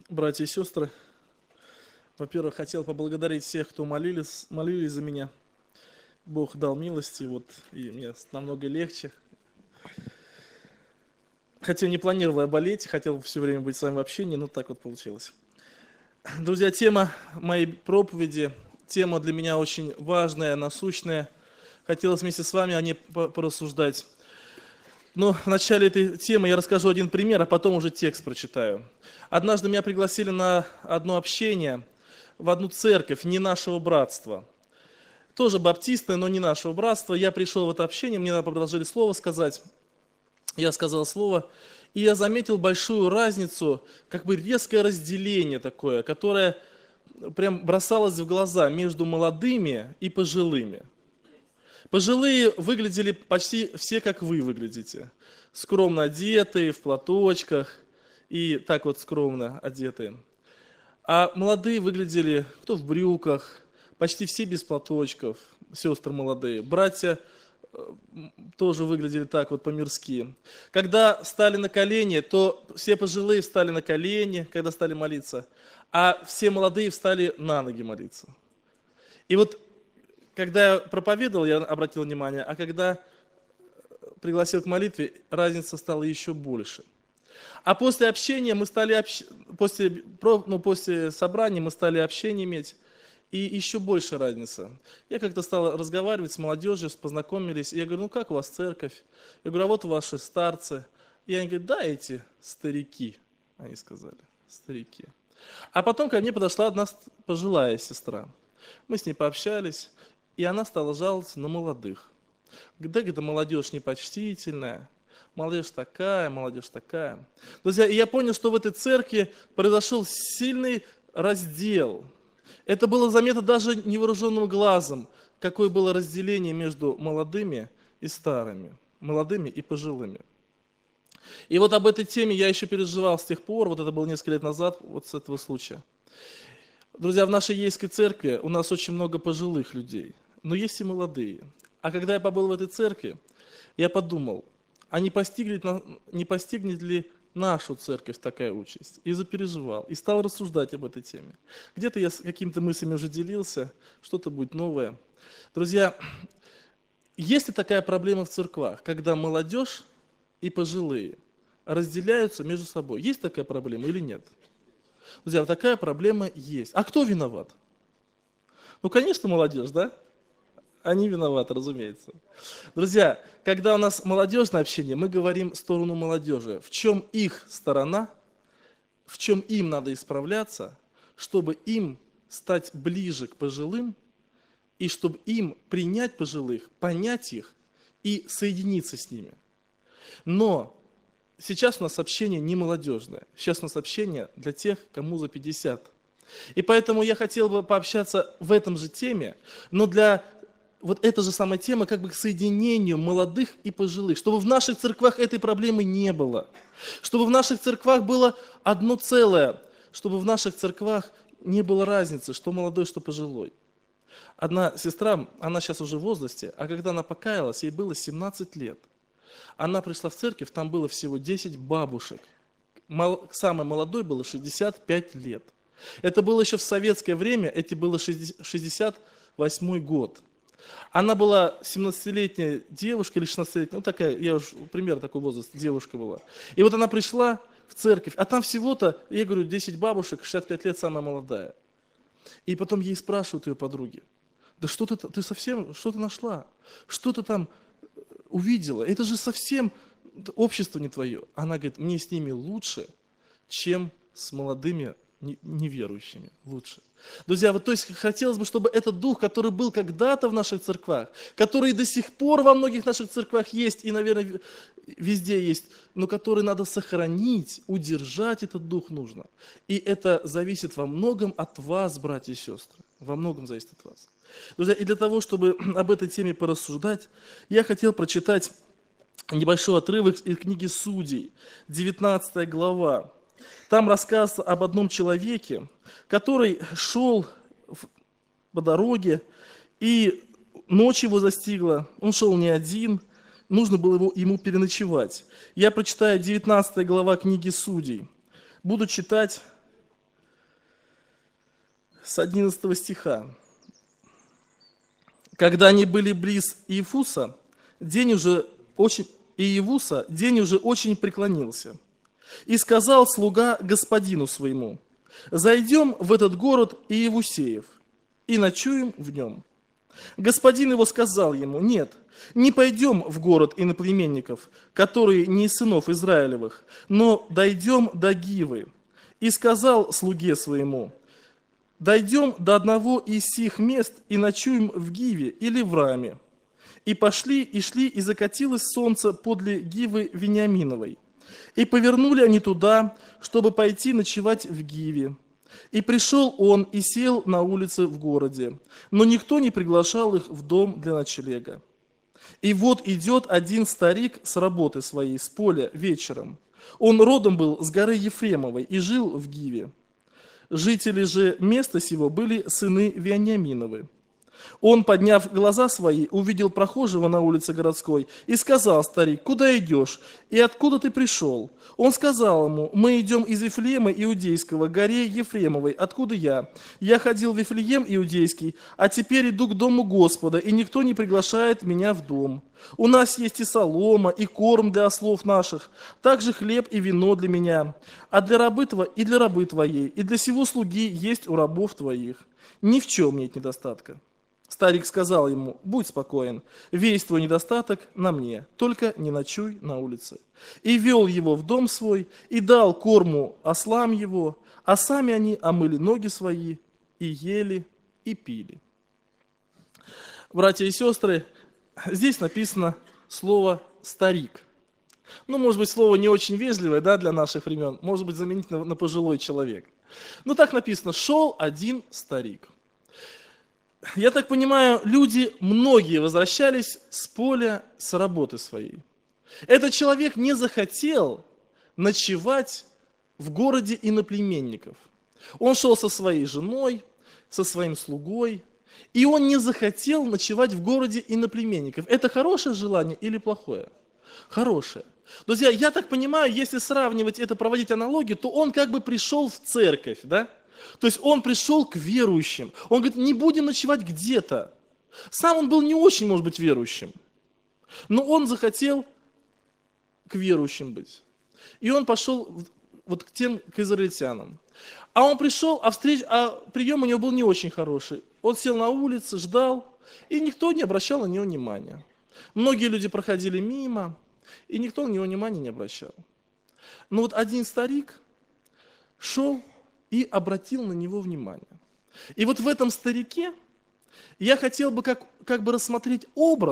Братья и сестры, во-первых, хотел поблагодарить всех, кто молились за меня. Бог дал милости, и мне намного легче. Хотя не планировал я болеть, хотел все время быть с вами в общении, но так вот получилось. Друзья, тема моей проповеди, тема для меня очень важная, насущная. Хотелось вместе с вами о ней порассуждать. Но в начале этой темы я расскажу один пример, а потом уже текст прочитаю. Однажды меня пригласили на одно общение в одну церковь, не нашего братства. Тоже баптисты, но не нашего братства. Я пришел в это общение, мне предложили слово сказать. Я сказал слово, и я заметил большую разницу, как бы резкое разделение такое, которое прям бросалось в глаза между молодыми и пожилыми. Пожилые выглядели почти все, как вы выглядите. Скромно одетые, в платочках и так вот скромно одетые. А молодые выглядели, кто в брюках, почти все без платочков, сестры молодые. Братья тоже выглядели так вот по-мирски. Когда встали на колени, то все пожилые встали на колени, когда стали молиться, а все молодые встали на ноги молиться. И вот когда я проповедовал, я обратил внимание, а когда пригласил к молитве, разница стала еще больше. А после общения мы стали, после собрания мы стали общение иметь, и еще больше разница. Я как-то стал разговаривать с молодежью, познакомились, и я говорю, ну как у вас церковь? Я говорю, а вот ваши старцы. И они говорят, да, эти старики, они сказали, старики. А потом ко мне подошла одна пожилая сестра. Мы с ней пообщались, и она стала жаловаться на молодых. Да, где-то молодежь непочтительная, молодежь такая. Друзья, и я понял, что в этой церкви произошел сильный раздел. Это было заметно даже невооруженным глазом, какое было разделение между молодыми и старыми, молодыми и пожилыми. И вот об этой теме я еще переживал с тех пор, вот это было несколько лет назад, вот с этого случая. Друзья, в нашей Ейской церкви у нас очень много пожилых людей, но есть и молодые. А когда я побыл в этой церкви, я подумал, а не постигнет ли нашу церковь такая участь? И запереживал, и стал рассуждать об этой теме. Где-то я с какими-то мыслями уже делился, что-то будет новое. Друзья, есть ли такая проблема в церквах, когда молодежь и пожилые разделяются между собой? Есть такая проблема или нет? Друзья, такая проблема есть. А кто виноват? Ну, конечно, молодежь, да? Они виноваты, разумеется. Друзья, когда у нас молодежное общение, мы говорим в сторону молодежи. В чем их сторона, в чем им надо исправляться, чтобы им стать ближе к пожилым, и чтобы им принять пожилых, понять их и соединиться с ними. Но сейчас у нас общение не молодежное. Сейчас у нас общение для тех, кому за 50. И поэтому я хотел бы пообщаться в этом же теме, но для вот эта же самая тема как бы к соединению молодых и пожилых, чтобы в наших церквах этой проблемы не было, чтобы в наших церквах было одно целое, чтобы в наших церквах не было разницы, что молодой, что пожилой. Одна сестра, она сейчас уже в возрасте, а когда она покаялась, ей было 17 лет. Она пришла в церковь, там было всего 10 бабушек. Самой молодой было 65 лет. Это было еще в советское время, это было 68 год. Она была 17-летняя девушка или 16-летняя, ну такая, я уж примерно такой возраст, девушка была. И вот она пришла в церковь, а там всего-то, я говорю, 10 бабушек, 65 лет, самая молодая. И потом ей спрашивают ее подруги, да что ты совсем, что ты нашла? Что ты там увидела? Это же совсем общество не твое. Она говорит, мне с ними лучше, чем с молодыми неверующими. Лучше. Друзья, вот то есть хотелось бы, чтобы этот дух, который был когда-то в наших церквах, который до сих пор во многих наших церквах есть и, наверное, везде есть, но который надо сохранить, удержать этот дух нужно. И это зависит во многом от вас, братья и сестры. Во многом зависит от вас. Друзья, и для того, чтобы об этой теме порассуждать, я хотел прочитать небольшой отрывок из книги Судей, 19 глава. Там рассказывается об одном человеке, который шел по дороге, и ночь его застигла, он шел не один, нужно было ему переночевать. Я прочитаю 19 глава книги Судей. Буду читать с 11 стиха. Когда они были близ Иефуса, день уже очень преклонился. И сказал слуга господину своему: «Зайдем в этот город Иевусеев и ночуем в нем». Господин его сказал ему: «Нет, не пойдем в город иноплеменников, которые не из сынов Израилевых, но дойдем до Гивы». И сказал слуге своему: «Дойдем до одного из сих мест и ночуем в Гиве или в Раме». И пошли, и шли, и закатилось солнце подле Гивы Вениаминовой. И повернули они туда, чтобы пойти ночевать в Гиве. И пришел он и сел на улице в городе, но никто не приглашал их в дом для ночлега. И вот идет один старик с работы своей, с поля, вечером. Он родом был с горы Ефремовой и жил в Гиве. Жители же места сего были сыны Вениаминовы. Он, подняв глаза свои, увидел прохожего на улице городской и сказал: «Старик, куда идешь? И откуда ты пришел?» Он сказал ему: «Мы идем из Вифлеема Иудейского, к горе Ефремовой, откуда я. Я ходил в Вифлеем Иудейский, а теперь иду к дому Господа, и никто не приглашает меня в дом. У нас есть и солома, и корм для ослов наших, также хлеб и вино для меня, а для рабы твоей, и для сего слуги есть у рабов твоих. Ни в чем нет недостатка». Старик сказал ему: «Будь спокоен, весь твой недостаток на мне, только не ночуй на улице». И вел его в дом свой, и дал корму ослам его, а сами они омыли ноги свои, и ели, и пили. Братья и сестры, здесь написано слово «старик». Ну, может быть, слово не очень вежливое, да, для наших времен, может быть, заменить на пожилой человек. Но так написано: «Шел один старик». Я так понимаю, люди, многие возвращались с поля, с работы своей. Этот человек не захотел ночевать в городе иноплеменников. Он шел со своей женой, со своим слугой, и он не захотел ночевать в городе иноплеменников. Это хорошее желание или плохое? Хорошее. Друзья, я так понимаю, если сравнивать это, проводить аналогию, то он как бы пришел в церковь, да? То есть он пришел к верующим. Он говорит: не будем ночевать где-то. Сам он был не очень, может быть, верующим. Но он захотел к верующим быть. И он пошел вот к израильтянам. А он пришел, а прием у него был не очень хороший. Он сел на улице, ждал, и никто не обращал на него внимания. Многие люди проходили мимо, и никто на него внимания не обращал. Но вот один старик шел и обратил на него внимание. И вот в этом старике я хотел бы как бы рассмотреть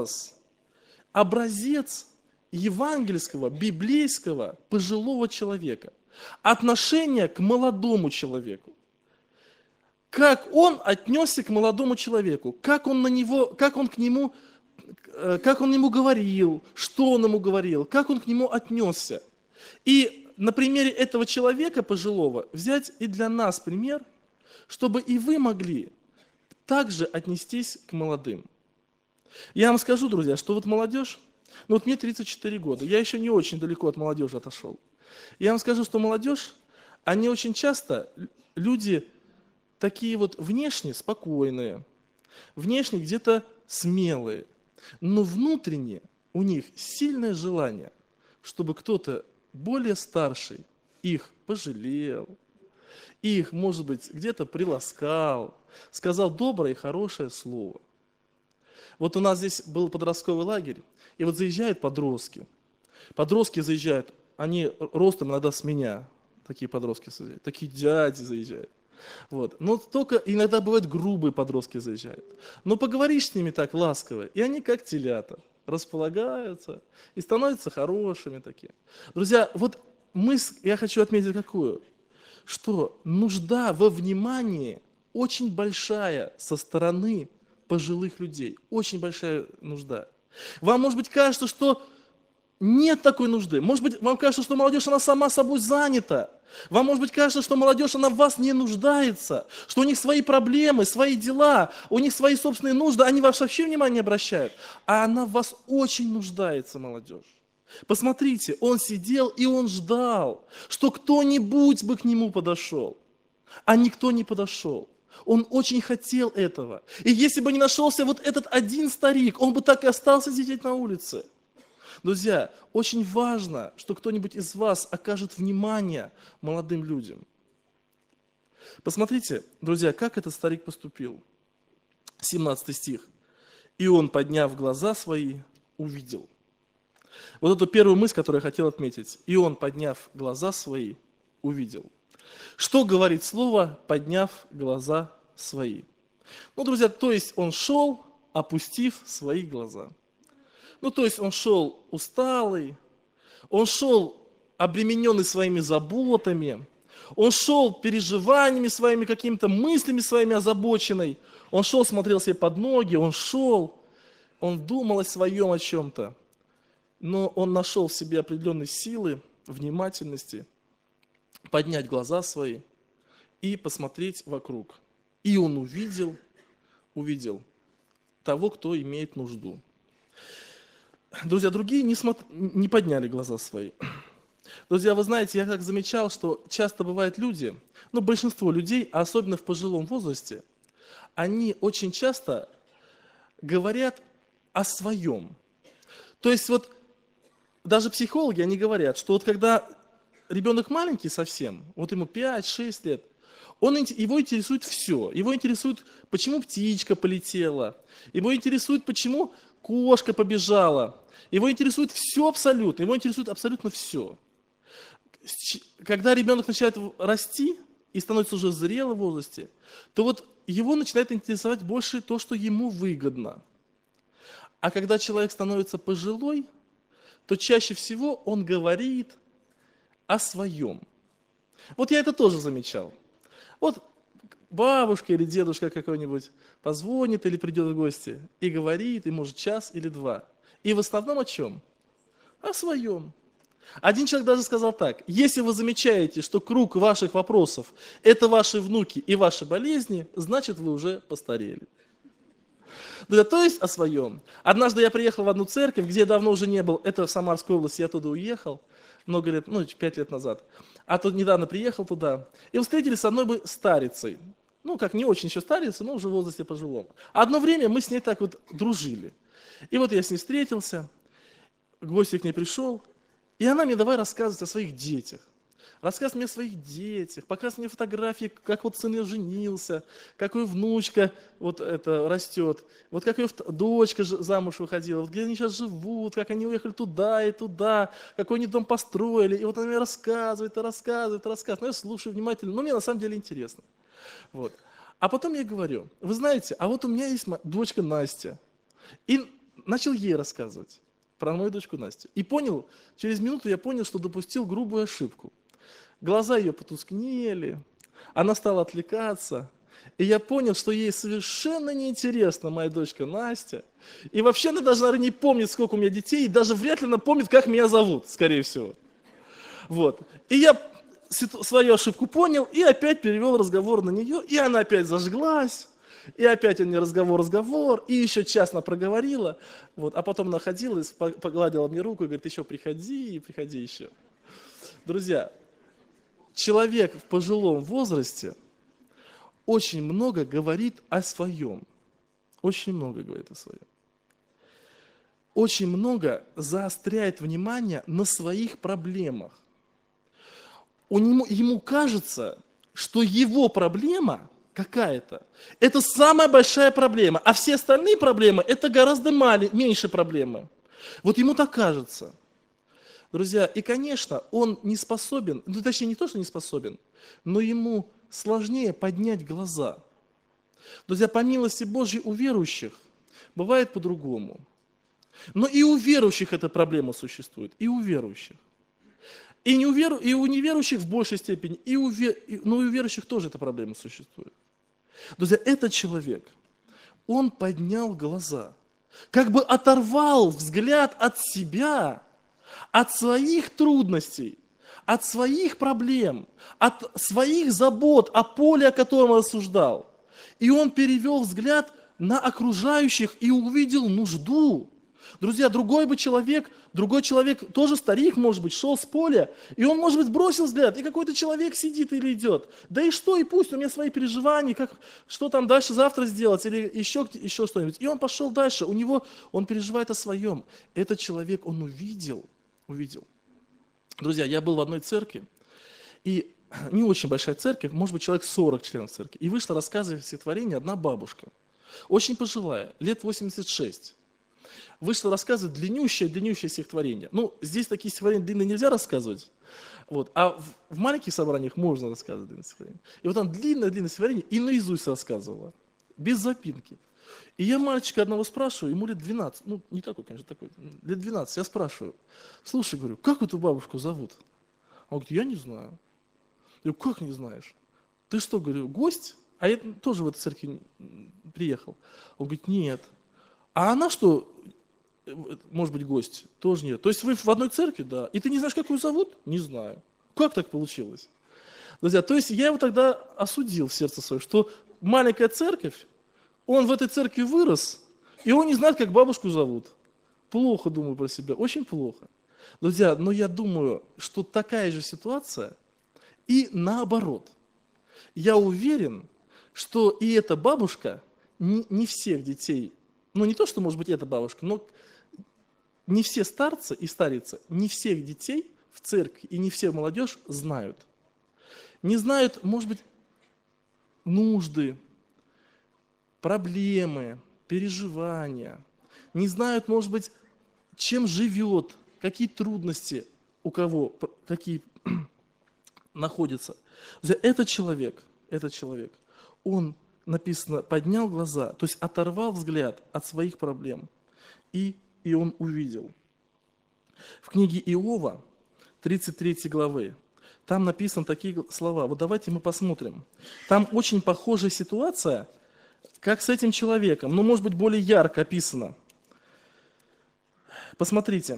образец евангельского, библейского пожилого человека. Отношение к молодому человеку. Как он отнесся к молодому человеку, как он ему говорил, что он ему говорил, как он к нему отнесся. И на примере этого человека пожилого взять и для нас пример, чтобы и вы могли также отнестись к молодым. Я вам скажу, друзья, что вот молодежь, ну вот мне 34 года, я еще не очень далеко от молодежи отошел. Я вам скажу, что молодежь, они очень часто, люди такие вот внешне спокойные, внешне где-то смелые, но внутренне у них сильное желание, чтобы кто-то более старший их пожалел, их, может быть, где-то приласкал, сказал доброе и хорошее слово. Вот у нас здесь был подростковый лагерь, и вот заезжают подростки. Подростки заезжают, они ростом иногда с меня, такие подростки заезжают, такие дяди заезжают. Вот. Но только иногда бывают грубые подростки заезжают. Но поговоришь с ними так ласково, и они как телята. Располагаются и становятся хорошими такими. Друзья, вот я хочу отметить какую? Что нужда во внимании очень большая со стороны пожилых людей. Очень большая нужда. Вам, может быть, кажется, что нет такой нужды. Может быть, вам кажется, что молодежь, она сама собой занята. Вам, может быть, кажется, что молодежь, она в вас не нуждается, что у них свои проблемы, свои дела, у них свои собственные нужды, они вас вообще внимания не обращают. А она в вас очень нуждается, молодежь. Посмотрите, он сидел и он ждал, что кто-нибудь бы к нему подошел. А никто не подошел. Он очень хотел этого. И если бы не нашелся вот этот один старик, он бы так и остался сидеть на улице. Друзья, очень важно, что кто-нибудь из вас окажет внимание молодым людям. Посмотрите, друзья, как этот старик поступил. 17 стих. «И он, подняв глаза свои, увидел». Вот эту первую мысль, которую я хотел отметить. «И он, подняв глаза свои, увидел». Что говорит слово «подняв глаза свои»? Ну, друзья, то есть он шел, опустив свои глаза. Ну, то есть он шел усталый, он шел обремененный своими заботами, он шел переживаниями своими, какими-то мыслями своими озабоченный, он шел, смотрел себе под ноги, он шел, он думал о своем о чем-то, но он нашел в себе определенные силы, внимательности, поднять глаза свои и посмотреть вокруг. И он увидел того, кто имеет нужду. Друзья, другие не подняли глаза свои. Друзья, вы знаете, я как замечал, что часто бывают люди, большинство людей, а особенно в пожилом возрасте, они очень часто говорят о своем. То есть вот даже психологи, они говорят, что вот когда ребенок маленький совсем, вот ему 5-6 лет, его интересует все. Его интересует, почему птичка полетела, его интересует, почему кошка побежала, его интересует все абсолютно, его интересует абсолютно все. Когда ребенок начинает расти и становится уже зрелым в возрасте, то вот его начинает интересовать больше то, что ему выгодно. А когда человек становится пожилой, то чаще всего он говорит о своем. Вот я это тоже замечал. Вот бабушка или дедушка какой-нибудь позвонит или придет в гости и говорит, и может час или два. И в основном о чем? О своем. Один человек даже сказал так: если вы замечаете, что круг ваших вопросов – это ваши внуки и ваши болезни, значит, вы уже постарели. Да, то есть о своем. Однажды я приехал в одну церковь, где я давно уже не был, это в Самарской области, я туда уехал, много лет, 5 лет назад. А тут недавно приехал туда, и встретились с одной старицей. Как не очень еще старица, но уже в возрасте пожилом. Одно время мы с ней так вот дружили. И вот я с ней встретился, в гости к ней пришел, и она мне давай рассказывать о своих детях. Рассказывать мне о своих детях, показывать мне фотографии, как вот сын ее женился, как ее внучка растет, вот как ее дочка замуж выходила, вот где они сейчас живут, как они уехали туда и туда, какой они дом построили. И вот она мне рассказывает. Ну, я слушаю внимательно, но мне на самом деле интересно. Вот. А потом я говорю: вы знаете, а вот у меня есть дочка Настя. И начал ей рассказывать про мою дочку Настю. И через минуту я понял, что допустил грубую ошибку. Глаза ее потускнели, она стала отвлекаться. И я понял, что ей совершенно неинтересна моя дочка Настя. И вообще она даже, наверное, не помнит, сколько у меня детей, и даже вряд ли она помнит, как меня зовут, скорее всего. Вот. И я свою ошибку понял, и опять перевел разговор на нее, и она опять зажглась. И опять у нее разговор, и еще час она проговорила. Вот. А потом она ходила, погладила мне руку и говорит: еще приходи еще. Друзья, человек в пожилом возрасте очень много говорит о своем. Очень много говорит о своем. Очень много заостряет внимание на своих проблемах. Ему кажется, что его проблема какая-то – это самая большая проблема, а все остальные проблемы – это гораздо меньше проблемы. Вот ему так кажется. Друзья, и, конечно, он не способен, точнее, не то, что не способен, но ему сложнее поднять глаза. Друзья, по милости Божьей у верующих бывает по-другому. Но и у верующих эта проблема существует, и у верующих. И у неверующих в большей степени, но и у верующих тоже эта проблема существует. Друзья, этот человек, он поднял глаза, как бы оторвал взгляд от себя, от своих трудностей, от своих проблем, от своих забот, о поле, о котором он рассуждал. И он перевел взгляд на окружающих и увидел нужду. Друзья, другой человек, тоже старик, может быть, шел с поля, и он, может быть, бросил взгляд, и какой-то человек сидит или идет. Да и что, и пусть, у меня свои переживания, что там дальше завтра сделать, или еще что-нибудь. И он пошел дальше, он переживает о своем. Этот человек, он увидел. Друзья, я был в одной церкви, и не очень большая церковь, может быть, человек 40 членов церкви, и вышла рассказывать стихотворение одна бабушка, очень пожилая, лет 86. Вышла рассказывать длиннющее стихотворение. Ну, здесь такие стихотворения длинные нельзя рассказывать, а в маленьких собраниях можно рассказывать длинные стихотворения. И вот там длинное стихотворение и наизусть рассказывала, без запинки. И я мальчика одного спрашиваю, ему лет 12, ну, не такой, конечно, такой, лет 12, я спрашиваю, слушай, говорю, как эту бабушку зовут? Он говорит, я не знаю. Я говорю, как не знаешь? Ты что, говорю, гость? А я тоже в эту церковь приехал. Он говорит, нет. А она что, может быть, гость? Тоже нет. То есть вы в одной церкви, да. И ты не знаешь, как ее зовут? Не знаю. Как так получилось? Друзья, то есть я его тогда осудил в сердце свое, что маленькая церковь, он в этой церкви вырос, и он не знает, как бабушку зовут. Плохо думаю про себя, очень плохо. Друзья, но я думаю, что такая же ситуация и наоборот. Я уверен, что и эта бабушка не всех детей, ну не то, что может быть эта бабушка, но не все старцы и старицы, не всех детей в церкви и не все молодежь знают. Не знают, может быть, нужды, проблемы, переживания. Не знают, может быть, чем живет, какие трудности у кого, какие находятся. Этот человек, он, написано, поднял глаза, то есть оторвал взгляд от своих проблем, и он увидел. В книге Иова, 33 главы, там написаны такие слова. Вот давайте мы посмотрим. Там очень похожая ситуация, как с этим человеком, но, может быть, более ярко описано. Посмотрите.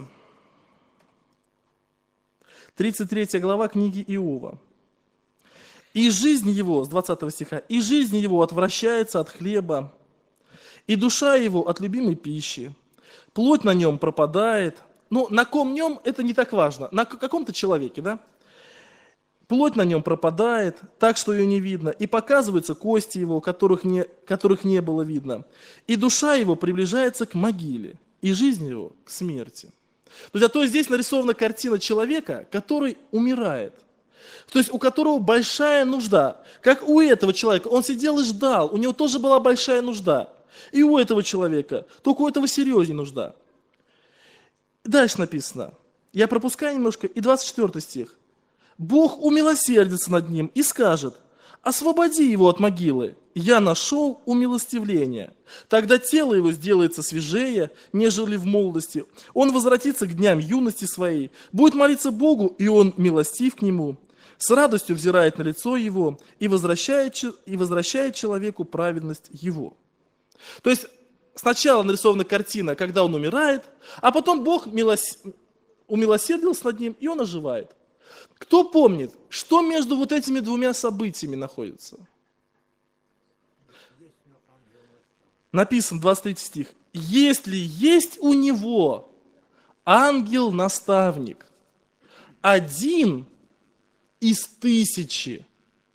33 глава книги Иова. «И жизнь его», с 20 стиха, «и жизнь его отвращается от хлеба, и душа его от любимой пищи. Плоть на нем пропадает». Ну, на ком нем, это не так важно. На каком-то человеке, да? «Плоть на нем пропадает, так что ее не видно, и показываются кости его, которых не было видно. И душа его приближается к могиле, и жизнь его к смерти». Друзья, то есть здесь нарисована картина человека, который умирает. То есть у которого большая нужда. Как у этого человека. Он сидел и ждал, у него тоже была большая нужда. И у этого человека, только у этого серьезнее нужда. Дальше написано, я пропускаю немножко, и 24 стих. «Бог умилосердится над ним и скажет, освободи его от могилы, я нашел умилостивление. Тогда тело его сделается свежее, нежели в молодости. Он возвратится к дням юности своей, будет молиться Богу, и он милостив к нему. С радостью взирает на лицо его и возвращает человеку праведность его». То есть сначала нарисована картина, когда он умирает, а потом Бог умилосердился над ним, и он оживает. Кто помнит, что между вот этими двумя событиями находится? Написан 23 стих. «Если есть у него ангел-наставник, один из 1000,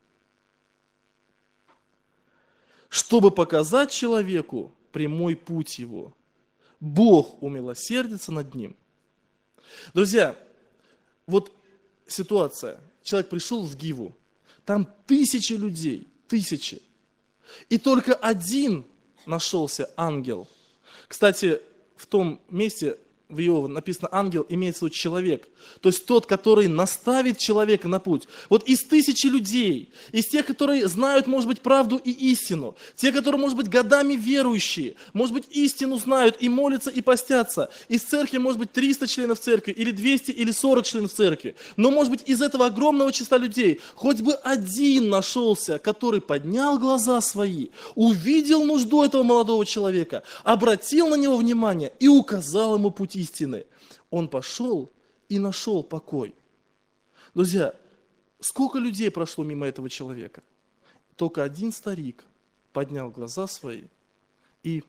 чтобы показать человеку прямой путь его, Бог умилосердится над ним». Друзья, вот ситуация. Человек пришел в Гиву, там 1000 людей, 1000. И только один нашелся ангел. Кстати, в том месте в Иова написано ангел, имеется в виду человек. То есть тот, который наставит человека на путь. Вот из 1000 людей, из тех, которые знают, может быть, правду и истину, те, которые, может быть, годами верующие, может быть, истину знают и молятся, и постятся. Из церкви, может быть, 300 членов церкви, или 200, или 40 членов церкви. Но, может быть, из этого огромного числа людей хоть бы один нашелся, который поднял глаза свои, увидел нужду этого молодого человека, обратил на него внимание и указал ему путь истины. Он пошел и нашел покой. Друзья, сколько людей прошло мимо этого человека? Только один старик поднял глаза свои и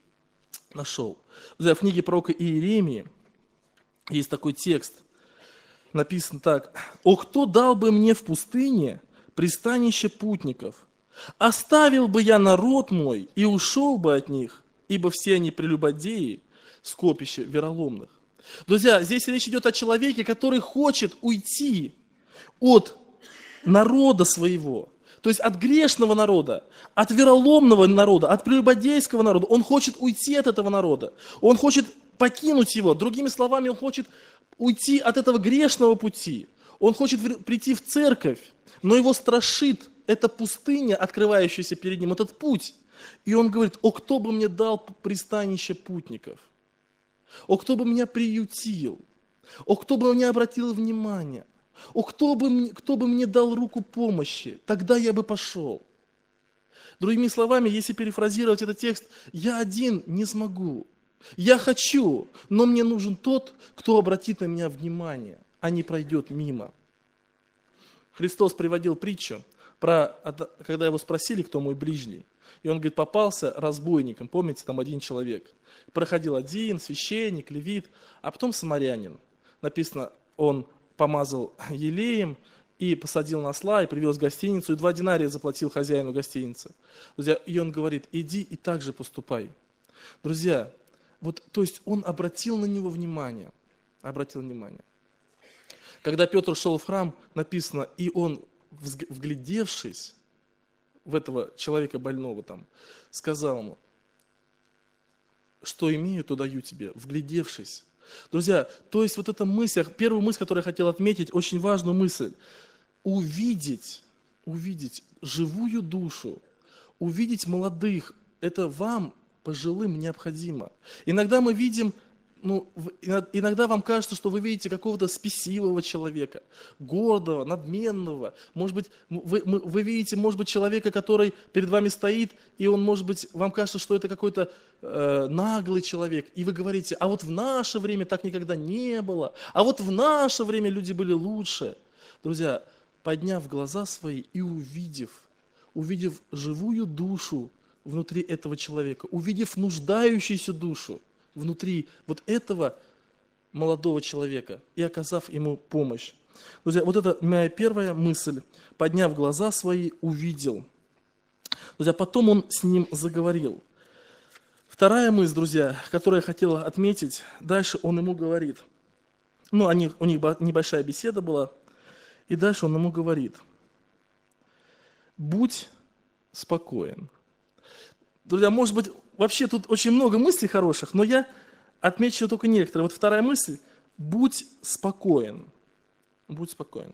нашел. Друзья, в книге пророка Иеремии есть такой текст, написано так: «О, кто дал бы мне в пустыне пристанище путников? Оставил бы я народ мой и ушел бы от них, ибо все они прелюбодеи, скопище вероломных». Друзья, здесь речь идет о человеке, который хочет уйти от народа своего, то есть от грешного народа, от вероломного народа, от прелюбодейского народа. Он хочет уйти от этого народа, он хочет покинуть его. Другими словами, он хочет уйти от этого грешного пути. Он хочет прийти в церковь, но его страшит эта пустыня, открывающаяся перед ним, этот путь. И он говорит: «О, кто бы мне дал пристанище путников? О, кто бы меня приютил? О, кто бы мне обратил внимание? О, кто бы мне дал руку помощи? Тогда я бы пошел». Другими словами, если перефразировать этот текст, я один не смогу. Я хочу, но мне нужен тот, кто обратит на меня внимание, а не пройдет мимо. Христос приводил притчу, когда его спросили, кто мой ближний. И он говорит, попался разбойником. Помните, там один человек. Проходил один, священник, левит, а потом самарянин. Написано, он помазал елеем и посадил на осла, и привез в гостиницу, и 2 динария заплатил хозяину гостиницы. Друзья, и он говорит, иди и так же поступай. Друзья, вот, то есть он обратил на него внимание. Обратил внимание. Когда Петр шел в храм, написано, и он, вглядевшись в этого человека больного там, сказал ему, что имею, то даю тебе, вглядевшись. Друзья, то есть вот эта мысль, первую мысль, которую я хотел отметить, очень важную мысль. Увидеть живую душу, увидеть молодых, это вам, пожилым, необходимо. Иногда мы видим, иногда вам кажется, что вы видите какого-то спесивого человека, гордого, надменного. Может быть, вы видите, может быть, человека, который перед вами стоит, и он, может быть, вам кажется, что это какой-то наглый человек. И вы говорите, а вот в наше время так никогда не было, а вот в наше время люди были лучше. Друзья, подняв глаза свои и увидев живую душу внутри этого человека, увидев нуждающуюся душу внутри вот этого молодого человека и оказав ему помощь. Друзья, вот это моя первая мысль. Подняв глаза свои, увидел. Друзья, потом он с ним заговорил. Вторая мысль, друзья, которую я хотел отметить, дальше он ему говорит. У них небольшая беседа была, и дальше он ему говорит. Будь спокоен. Друзья, может быть, вообще тут очень много мыслей хороших, но я отмечу только некоторые. Вот вторая мысль. Будь спокоен. Будь спокоен.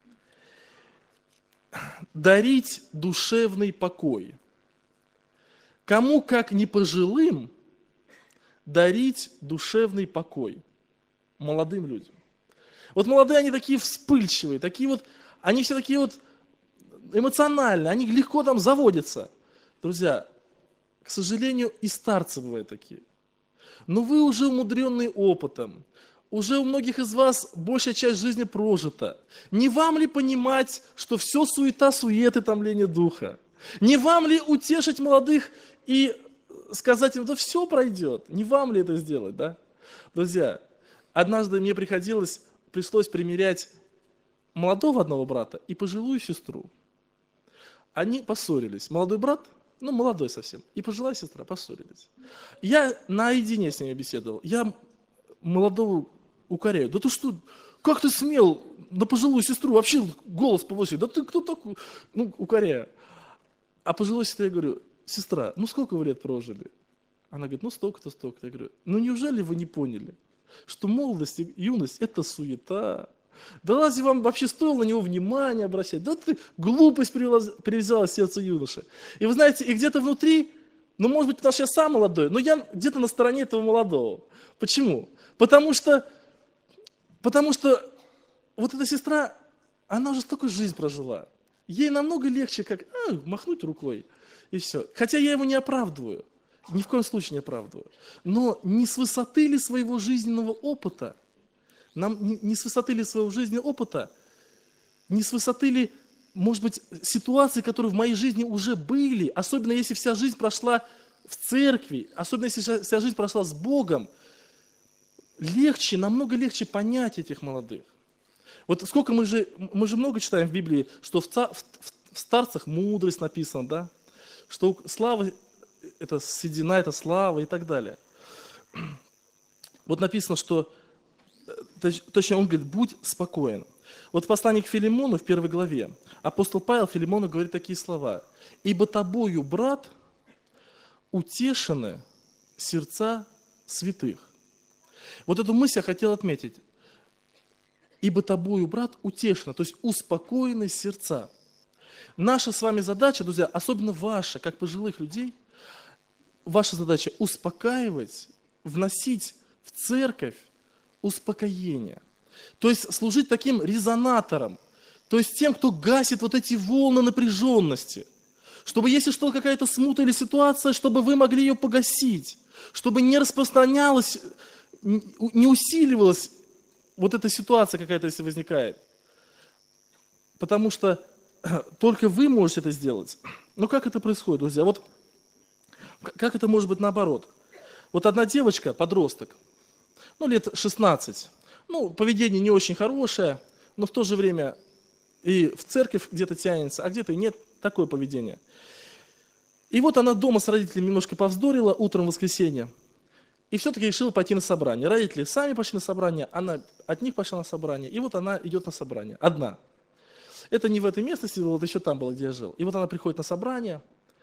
Дарить душевный покой. Кому, как не пожилым, дарить душевный покой? Молодым людям. Вот молодые, они такие вспыльчивые, они все такие вот эмоциональные, они легко там заводятся. Друзья, к сожалению, и старцы бывают такие. Но вы уже умудренные опытом, уже у многих из вас большая часть жизни прожита. Не вам ли понимать, что все суета-сует и томление духа? Не вам ли утешить молодых и сказать им, да все пройдет? Не вам ли это сделать, да? Друзья, однажды мне пришлось примирять молодого одного брата и пожилую сестру. Они поссорились. Молодой брат, молодой совсем, и пожилая сестра поссорились. Я наедине с ними беседовал. Я молодого укоряю. Да ты что, как ты смел на пожилую сестру вообще голос повысить? Да ты кто такой? Укоряю. А пожилой сестре я говорю, сестра, сколько вы лет прожили? Она говорит, столько-то, столько-то. Я говорю, неужели вы не поняли, что молодость и юность – это суета? Да разве вам вообще стоило на него внимание обращать? Да ты глупость привязала сердце юноши. И вы знаете, и где-то внутри, может быть, потому что я сам молодой, но я где-то на стороне этого молодого. Почему? Потому что вот эта сестра, она уже столько жизнь прожила. Ей намного легче, как махнуть рукой, и все. Хотя я его не оправдываю, ни в коем случае не оправдываю. Но не с высоты ли своего жизненного опыта, не с высоты ли своего жизненного опыта, не с высоты ли, может быть, ситуаций, которые в моей жизни уже были, особенно если вся жизнь прошла в церкви, особенно если вся жизнь прошла с Богом, легче, намного легче понять этих молодых. Вот сколько мы же много читаем в Библии, что в старцах мудрость написана, да? Что слава, это седина, это слава и так далее. Вот написано, что, точнее, он говорит, будь спокоен. Вот в послании к Филимону в 1 главе апостол Павел Филимону говорит такие слова. «Ибо тобою, брат, утешены сердца святых». Вот эту мысль я хотел отметить. «Ибо тобою, брат, утешено», то есть успокоены сердца. Наша с вами задача, друзья, особенно ваша, как пожилых людей, ваша задача успокаивать, вносить в церковь успокоение. То есть служить таким резонатором, то есть тем, кто гасит вот эти волны напряженности, чтобы если что, какая-то смута или ситуация, чтобы вы могли ее погасить, чтобы не распространялась, не усиливалась вот эта ситуация какая-то, если возникает. Потому что только вы можете это сделать. Но как это происходит, друзья? Вот как это может быть наоборот? Вот одна девочка, подросток, лет 16, поведение не очень хорошее, но в то же время и в церковь где-то тянется, а где-то и нет, такое поведение. И вот она дома с родителями немножко повздорила утром в воскресенье, и все-таки решила пойти на собрание. Родители сами пошли на собрание, она от них пошла на собрание, и вот она идет на собрание, одна. Это не в этой местности, вот еще там было, где я жил. И вот она приходит на собрание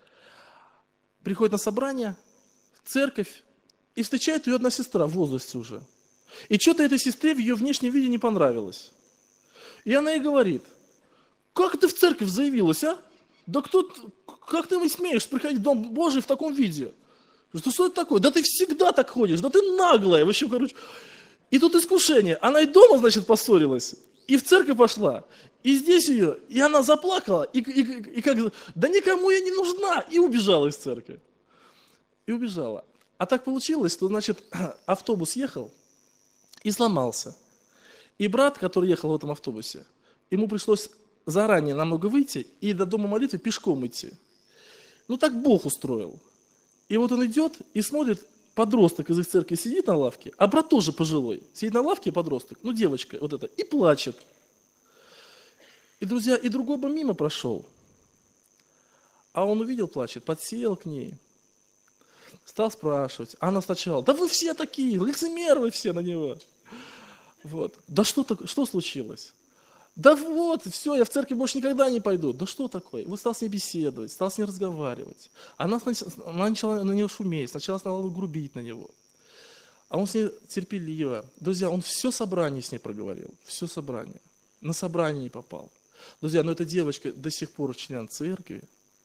в церковь, и встречает ее одна сестра в возрасте уже. И что-то этой сестре в ее внешнем виде не понравилось. И она ей говорит: как ты в церковь заявилась, а? Да как ты не смеешь приходить в Дом Божий в таком виде? Что это такое? Да ты всегда так ходишь, да ты наглая. В общем, короче. И тут искушение. Она и дома, значит, поссорилась, и в церковь пошла. И здесь ее, и она заплакала, и как, да никому я не нужна, и убежала из церкви. И убежала. А так получилось, что, значит, автобус ехал и сломался. И брат, который ехал в этом автобусе, ему пришлось заранее намного выйти и до дома молитвы пешком идти. Так Бог устроил. И вот он идет и смотрит, подросток из их церкви сидит на лавке, а брат тоже пожилой, сидит на лавке, подросток, девочка вот эта, и плачет. И, друзья, и другой бы мимо прошел. А он увидел, плачет, подсел к ней, стал спрашивать. А она сначала: да вы все такие, лицемеры вы все на него. Вот. Да что случилось? Да вот, все, я в церковь больше никогда не пойду. Да что такое? Вот стал с ней беседовать, стал с ней разговаривать. Она начала на него шуметь, сначала стала грубить на него. А он с ней терпеливо. Друзья, он все собрание с ней проговорил, все собрание. На собрание не попал. Друзья, эта девочка до сих пор член церкви.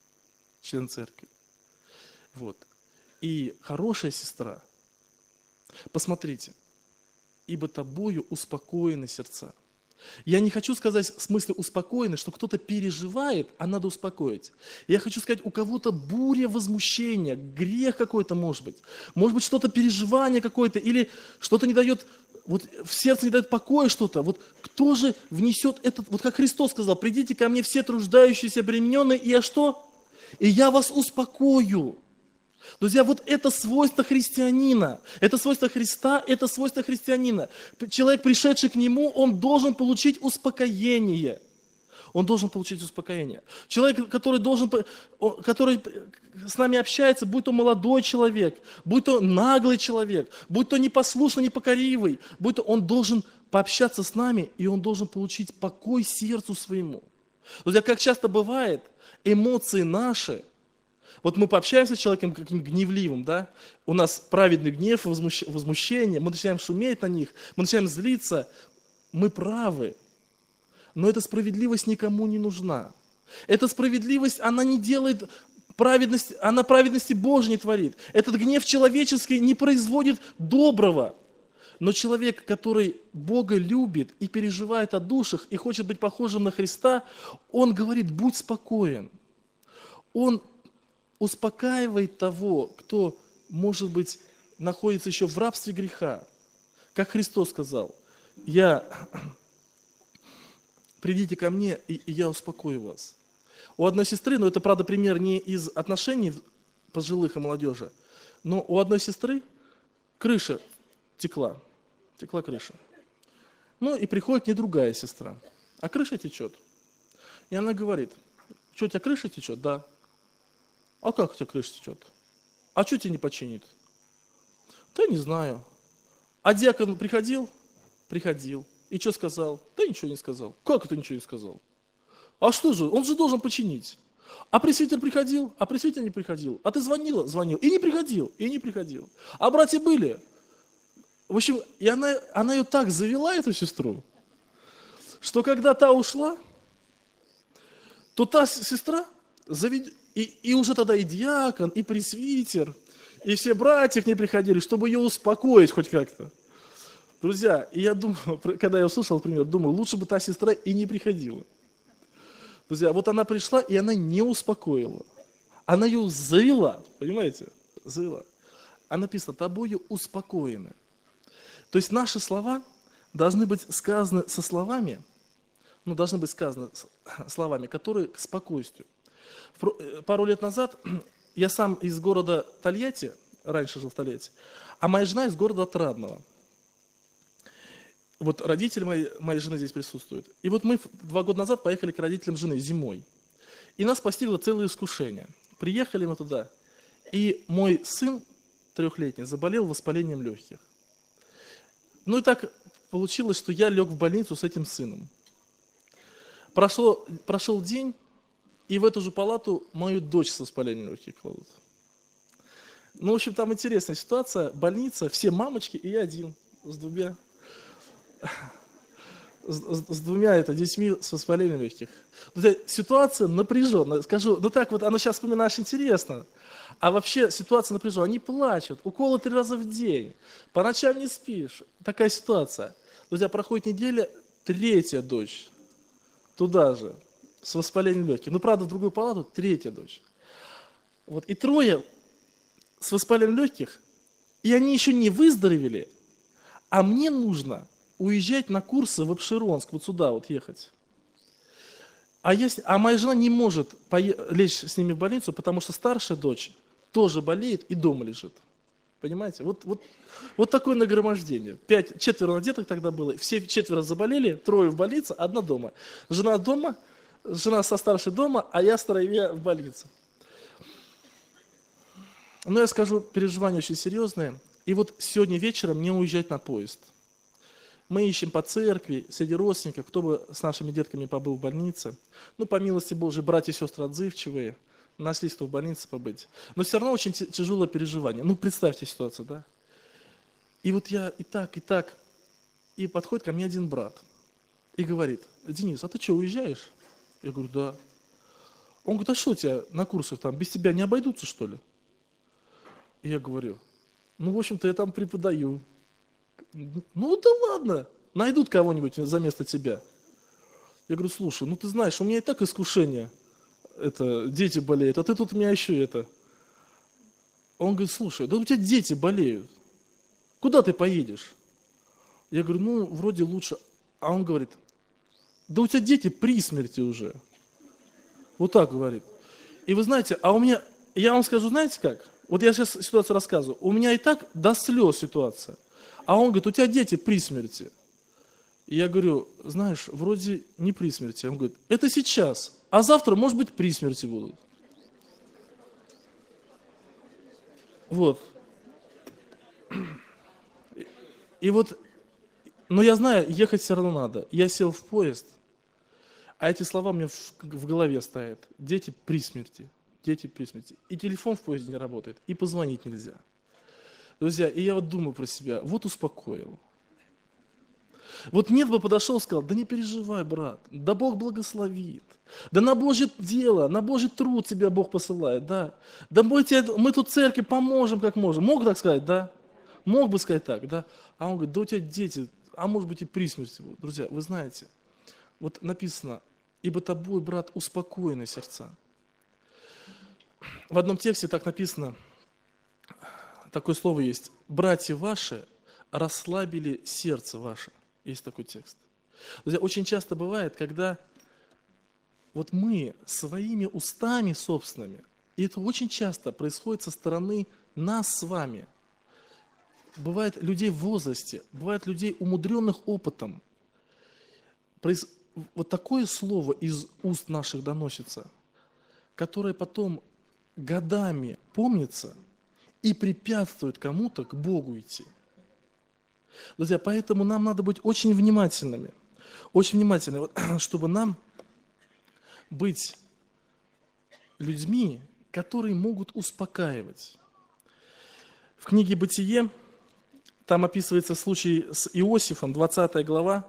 Вот. И хорошая сестра. Посмотрите. Ибо тобою успокоены сердца. Я не хочу сказать в смысле успокоены, что кто-то переживает, а надо успокоить. Я хочу сказать, у кого-то буря возмущения, грех какой-то может быть что-то переживание какое-то, или что-то не дает, вот в сердце не дает покоя что-то. Вот кто же внесет этот, вот как Христос сказал: придите ко мне все труждающиеся, обремененные, и я что? И я вас успокою. Друзья, вот это свойство христианина, это свойство Христа, это свойство христианина. Человек, пришедший к Нему, он должен получить успокоение. Он должен получить успокоение. Человек, который с нами общается, будь то молодой человек, будь то наглый человек, будь то непослушный, непокоривый, он должен пообщаться с нами, и он должен получить покой сердцу своему. Друзья, как часто бывает, эмоции наши, вот мы пообщаемся с человеком каким-то гневливым, да, у нас праведный гнев, возмущение, мы начинаем шуметь на них, мы начинаем злиться, мы правы, но эта справедливость никому не нужна. Эта справедливость, она не делает праведность, она праведности Божьей не творит. Этот гнев человеческий не производит доброго. Но человек, который Бога любит и переживает о душах, и хочет быть похожим на Христа, он говорит: будь спокоен. Он успокаивает того, кто, может быть, находится еще в рабстве греха. Как Христос сказал: придите ко мне, и я успокою вас. У одной сестры, но это, правда, пример не из отношений пожилых и молодежи. Но у одной сестры крыша текла крыша. Ну и приходит не другая сестра, а крыша течет. И она говорит: что, у тебя крыша течет? Да. А как у тебя крыша течет? А что тебе не починит? Да не знаю. А диакон приходил? Приходил. И что сказал? Да ничего не сказал. Как это ничего не сказал? А что же? Он же должен починить. А пресвитер приходил? А пресвитер не приходил. А ты звонила? Звонил. И не приходил. И не приходил. А братья были? В общем, и она ее так завела, эту сестру, что когда та ушла, то та сестра и уже тогда и диакон, и пресвитер, и все братья к ней приходили, чтобы ее успокоить хоть как-то. Друзья, и я думаю, когда я услышал пример, думаю, лучше бы та сестра и не приходила. Друзья, вот она пришла, и она не успокоила. Она ее завела, понимаете? Завела. А написано: тобою успокоены. То есть наши слова должны быть сказаны со словами, должны быть сказаны словами, которые к спокойствию. Пару лет назад я сам из города Тольятти, раньше жил в Тольятти, а моя жена из города Отрадного. Вот родители моей жены здесь присутствуют. И вот мы 2 года назад поехали к родителям жены зимой. И нас постигло целое искушение. Приехали мы туда, и мой сын 3-летний заболел воспалением легких. Ну и так получилось, что я лег в больницу с этим сыном. Прошел день, и в эту же палату мою дочь с воспалением легких кладут. Ну, в общем, там интересная ситуация. Больница, все мамочки, и я один с двумя детьми с воспалением легких. Ситуация напряженная. Скажу, так вот, оно сейчас вспоминаешь, интересно. А вообще ситуация напряженная. Они плачут, уколы 3 раза в день, по ночам не спишь. Такая ситуация. Друзья, проходит неделя, 3-я дочь туда же, с воспалением легких. Ну, правда, в другую палату, 3-я дочь. Вот, и 3 с воспалением легких, и они еще не выздоровели, а мне нужно уезжать на курсы в Апшеронск, вот сюда вот ехать. А моя жена не может лечь с ними в больницу, потому что старшая дочь тоже болеет и дома лежит. Понимаете? Вот такое нагромождение. 4 деток тогда было, все 4 заболели, 3 в больнице, 1 дома. Жена со старшей дома, а я с 3 в больнице. Но я скажу, переживания очень серьезные. И вот сегодня вечером мне уезжать на поезд. Мы ищем по церкви, среди родственников, кто бы с нашими детками побыл в больнице. Ну, по милости Божией, братья и сестры отзывчивые, нашлись, кто в больнице побыть. Но все равно очень тяжелое переживание. Ну, представьте ситуацию, да? И вот я и так, и подходит ко мне один брат и говорит: Денис, а ты что, уезжаешь? Я говорю: да. Он говорит: а что у тебя на курсах там, без тебя не обойдутся, что ли? И я говорю: ну, в общем-то, я там преподаю. Ну да ладно, найдут кого-нибудь за место тебя. Я говорю: слушай, ну ты знаешь, у меня и так искушение, дети болеют, а ты тут у меня еще это. Он говорит: слушай, да у тебя дети болеют, куда ты поедешь? Я говорю: ну, вроде лучше. А он говорит: да у тебя дети при смерти уже. Вот так говорит. И вы знаете, я вам скажу, знаете как? Вот я сейчас ситуацию рассказываю. У меня и так до слез ситуация. А он говорит: у тебя дети при смерти. И я говорю: знаешь, вроде не при смерти. Он говорит: это сейчас, а завтра, может быть, при смерти будут. Вот. И вот, но я знаю, ехать все равно надо. Я сел в поезд, а эти слова у меня в голове стоят. Дети при смерти. Дети при смерти. И телефон в поезде не работает, и позвонить нельзя. Друзья, и я вот думаю про себя, вот успокоил. Вот нет бы подошел и сказал: да не переживай, брат, да Бог благословит. Да на Божье дело, на Божий труд тебя Бог посылает, да. Да мы тут церкви поможем, как можем. Мог так сказать, да? Мог бы сказать так, да? А он говорит: да у тебя дети, а может быть и при смерти будут. Друзья, вы знаете, вот написано: ибо тобой, брат, успокоены сердца. В одном тексте так написано, такое слово есть: братья ваши расслабили сердце ваше. Есть такой текст. Друзья, очень часто бывает, когда вот мы своими устами собственными И это очень часто происходит со стороны нас с вами. Бывает людей в возрасте, бывает людей, умудренных опытом. Вот такое слово из уст наших доносится, которое потом годами помнится и препятствует кому-то к Богу идти. Друзья, поэтому нам надо быть очень внимательными, чтобы нам быть людьми, которые могут успокаивать. В книге «Бытие» там описывается случай с Иосифом, 20 глава,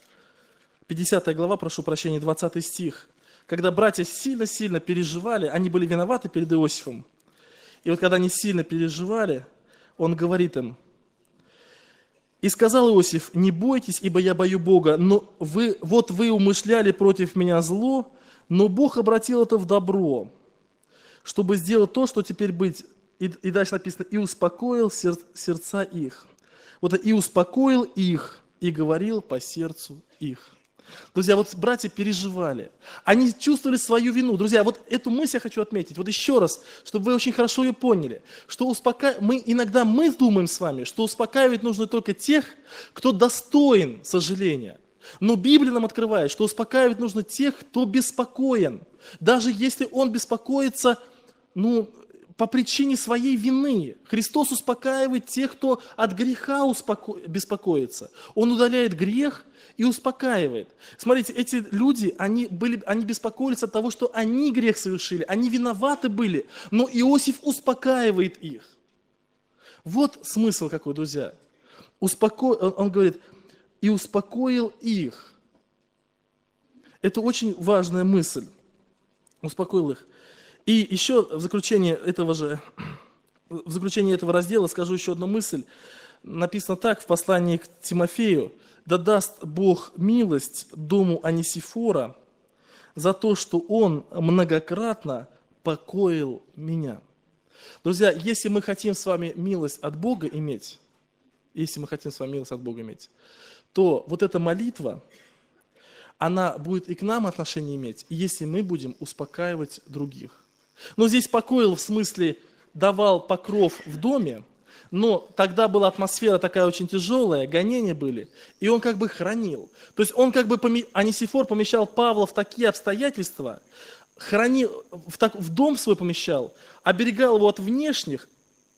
50 глава, прошу прощения, 20 стих. Когда братья сильно-сильно переживали, они были виноваты перед Иосифом. И вот когда они сильно переживали, он говорит им: «И сказал Иосиф: не бойтесь, ибо я бою Бога, но вы умышляли против меня зло, но Бог обратил это в добро, чтобы сделать то, что теперь быть». И дальше написано: «И успокоил сердца их». Вот «и успокоил их, и говорил по сердцу их». Друзья, вот братья переживали, они чувствовали свою вину. Друзья, вот эту мысль я хочу отметить, вот еще раз, чтобы вы очень хорошо ее поняли, что иногда мы думаем с вами, что успокаивать нужно только тех, кто достоин сожаления. Но Библия нам открывает, что успокаивать нужно тех, кто беспокоен. Даже если он беспокоится, по причине своей вины. Христос успокаивает тех, кто от греха беспокоится. Он удаляет грех и успокаивает. Смотрите, эти люди, они беспокоились от того, что они грех совершили, они виноваты были, но Иосиф успокаивает их. Вот смысл какой, друзья. Он говорит: «И успокоил их». Это очень важная мысль. Успокоил их. И еще в заключение этого раздела скажу еще одну мысль. Написано так в послании к Тимофею: «Да даст Бог милость дому Онисифора за то, что он многократно покоил меня». Друзья, если мы хотим с вами милость от Бога иметь, то вот эта молитва, она будет и к нам отношение иметь, если мы будем успокаивать других. Но здесь покоил в смысле давал покров в доме, но тогда была атмосфера такая очень тяжелая, гонения были, и он как бы хранил. То есть он Онисифор помещал Павла в такие обстоятельства, в дом свой помещал, оберегал его от внешних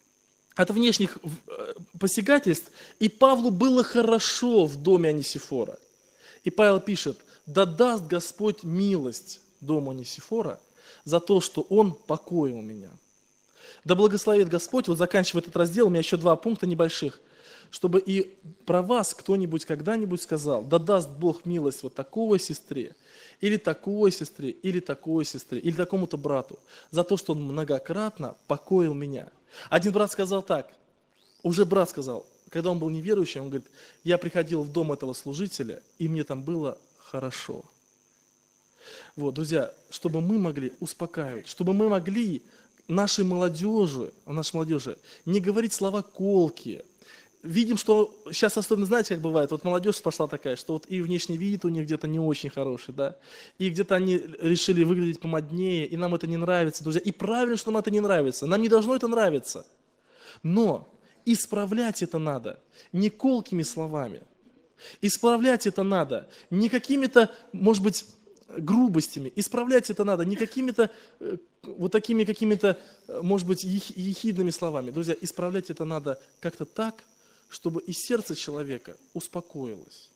посягательств, и Павлу было хорошо в доме Онисифора. И Павел пишет: «Да даст Господь милость дому Онисифора за то, что он покоил меня». Да благословит Господь, вот заканчивая этот раздел, у меня еще 2 пункта небольших, чтобы и про вас кто-нибудь когда-нибудь сказал: да даст Бог милость вот такой сестре, или такой сестре, или такой сестре, или такому-то брату, за то, что он многократно покоил меня. Один брат сказал так, брат сказал, когда он был неверующим, он говорит: я приходил в дом этого служителя, и мне там было хорошо. Вот, друзья, чтобы мы могли успокаивать, чтобы мы могли нашей молодежи не говорить слова колкие. Видим, что сейчас особенно, знаете, как бывает, вот молодежь пошла такая, что вот и внешний вид у них где-то не очень хороший, да, и где-то они решили выглядеть помоднее, и нам это не нравится, друзья. И правильно, что нам это не нравится, нам не должно это нравиться. Но исправлять это надо не колкими словами, исправлять это надо не какими-то, может быть, грубостями, исправлять это надо не какими-то вот такими какими-то, может быть, ехидными словами. Друзья, исправлять это надо как-то так, чтобы и сердце человека успокоилось.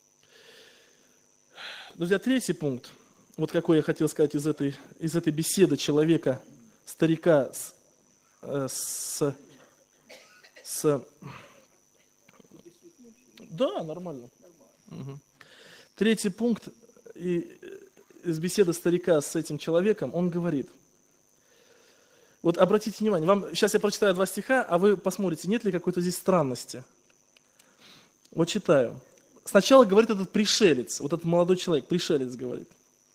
Друзья, 3-й пункт, вот какой я хотел сказать из этой беседы человека, старика Да, нормально. Угу. 3-й пункт из беседы старика с этим человеком, он говорит, вот обратите внимание, сейчас я прочитаю 2 стиха, а вы посмотрите, нет ли какой-то здесь странности. Вот читаю. Сначала говорит этот пришелец, вот этот молодой человек, пришелец говорит.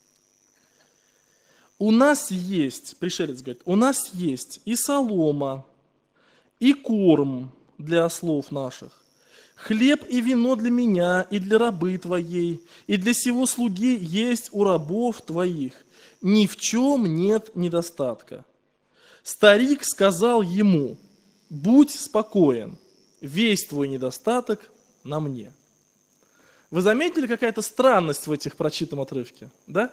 Пришелец говорит, у нас есть и солома, и корм для ослов наших, хлеб и вино для меня и для рабы твоей, и для сего слуги есть у рабов твоих. Ни в чем нет недостатка. Старик сказал ему: будь спокоен, весь твой недостаток на мне. Вы заметили, какая-то странность в этих прочитанном отрывке? Да?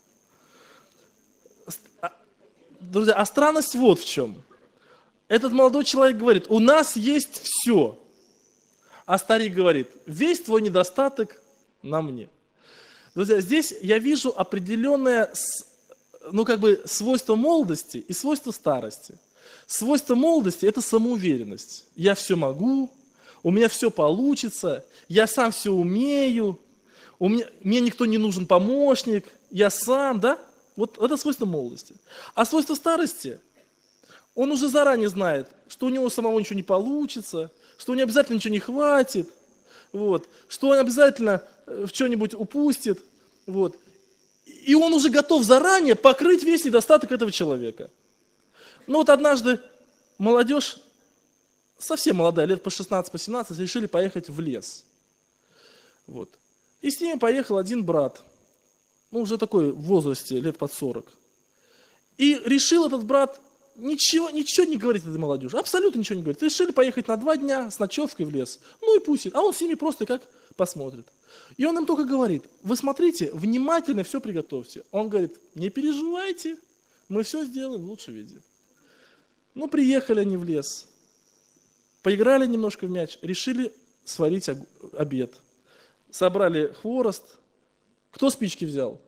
Друзья, а странность вот в чем. Этот молодой человек говорит: у нас есть все. А старик говорит: весь твой недостаток на мне. Друзья, здесь я вижу определенное, свойство молодости и свойство старости. Свойство молодости – это самоуверенность. Я все могу, у меня все получится, я сам все умею, мне никто не нужен помощник, я сам, да? Вот это свойство молодости. А свойство старости – он уже заранее знает, что у него самого ничего не получится, что у него обязательно ничего не хватит, вот, что он обязательно в что-нибудь упустит. Вот. И он уже готов заранее покрыть весь недостаток этого человека. Но вот однажды молодежь, совсем молодая, лет по 16-17, решили поехать в лес. Вот. И с ними поехал один брат, уже такой в возрасте, лет под 40. И решил этот брат ничего не говорить этой молодежи, абсолютно ничего не говорит. Решили поехать на 2 дня с ночевкой в лес. Ну и пусть. А он с ними просто как посмотрит. И он им только говорит: вы смотрите, внимательно все приготовьте. Он говорит: не переживайте, мы все сделаем в лучшем виде. Ну, приехали они в лес, поиграли немножко в мяч, решили сварить обед. Собрали хворост. Кто спички взял?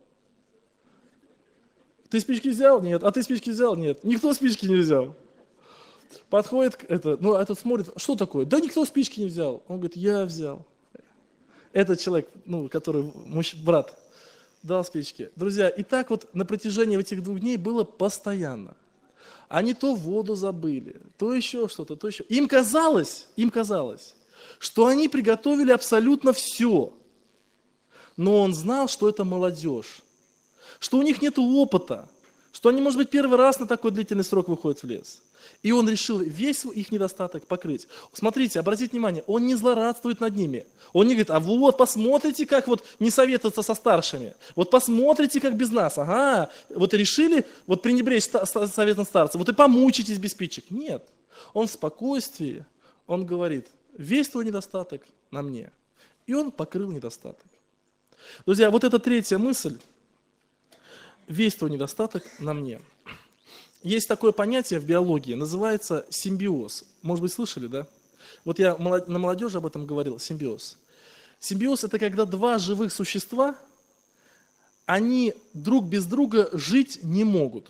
Ты спички взял? Нет. А ты спички взял? Нет. Никто спички не взял. Подходит этот смотрит: что такое? Да никто спички не взял. Он говорит: я взял. Этот человек, который брат, дал спички. Друзья, и так вот на протяжении этих 2 дней было постоянно. Они то воду забыли, то еще что-то, то еще. Им казалось, что они приготовили абсолютно все. Но он знал, что это молодежь, что у них нет опыта, что они, может быть, первый раз на такой длительный срок выходят в лес. И он решил весь их недостаток покрыть. Смотрите, обратите внимание, он не злорадствует над ними. Он не говорит: а вот посмотрите, как вот не советоваться со старшими. Вот посмотрите, как без нас. Ага, вот решили пренебречь советом старца. Вот и помучитесь без спичек. Нет. Он в спокойствии, он говорит: весь твой недостаток на мне. И он покрыл недостаток. Друзья, вот эта 3-я мысль. Весь твой недостаток на мне. Есть такое понятие в биологии, называется симбиоз. Может быть, слышали, да? Вот я на молодежи об этом говорил, симбиоз. Симбиоз – это когда 2 живых существа, они друг без друга жить не могут.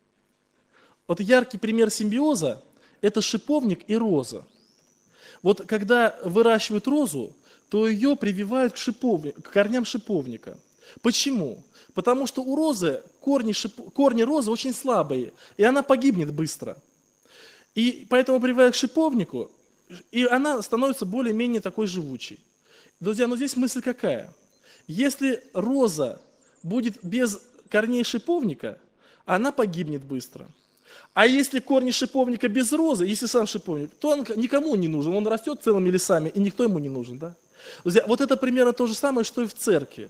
Вот яркий пример симбиоза – это шиповник и роза. Вот когда выращивают розу, то ее прививают к корням шиповника. Почему? Потому что у розы корни розы очень слабые, и она погибнет быстро. И поэтому прививают к шиповнику, и она становится более-менее такой живучей. Друзья, но здесь мысль какая? Если роза будет без корней шиповника, она погибнет быстро. А если корни шиповника без розы, если сам шиповник, то он никому не нужен, он растет целыми лесами, и никто ему не нужен. Да? Друзья, вот это примерно то же самое, что и в церкви.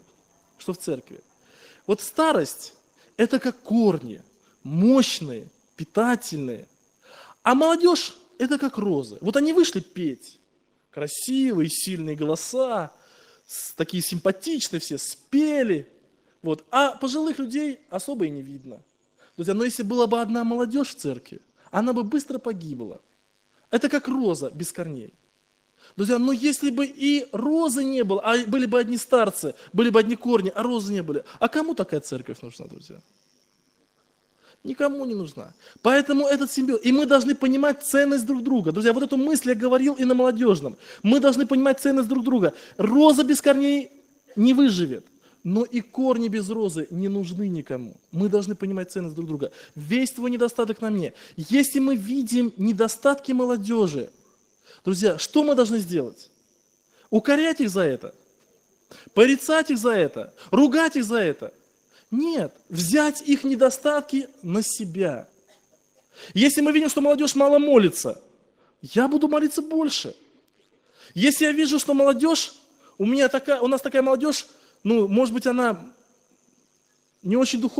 Вот старость – это как корни, мощные, питательные. А молодежь – это как розы. Вот они вышли петь. Красивые, сильные голоса, такие симпатичные все, спели. Вот. А пожилых людей особо и не видно. Друзья, но если была бы одна молодежь в церкви, она бы быстро погибла. Это как роза без корней. Друзья, но если бы и розы не было, а были бы одни старцы, были бы одни корни, а розы не были, а кому такая церковь нужна, друзья? Никому не нужна. Поэтому этот симбиоз. И мы должны понимать ценность друг друга. Друзья, вот эту мысль я говорил и на молодежном. Мы должны понимать ценность друг друга. Роза без корней не выживет. Но и корни без розы не нужны никому. Мы должны понимать ценность друг друга. Весь твой недостаток на мне. Если мы видим недостатки молодежи, друзья, что мы должны сделать? Укорять их за это? Порицать их за это? Ругать их за это? Нет, взять их недостатки на себя. Если мы видим, что молодежь мало молится, я буду молиться больше. Если я вижу, что молодежь, у нас такая молодежь, может быть, она не очень духовная,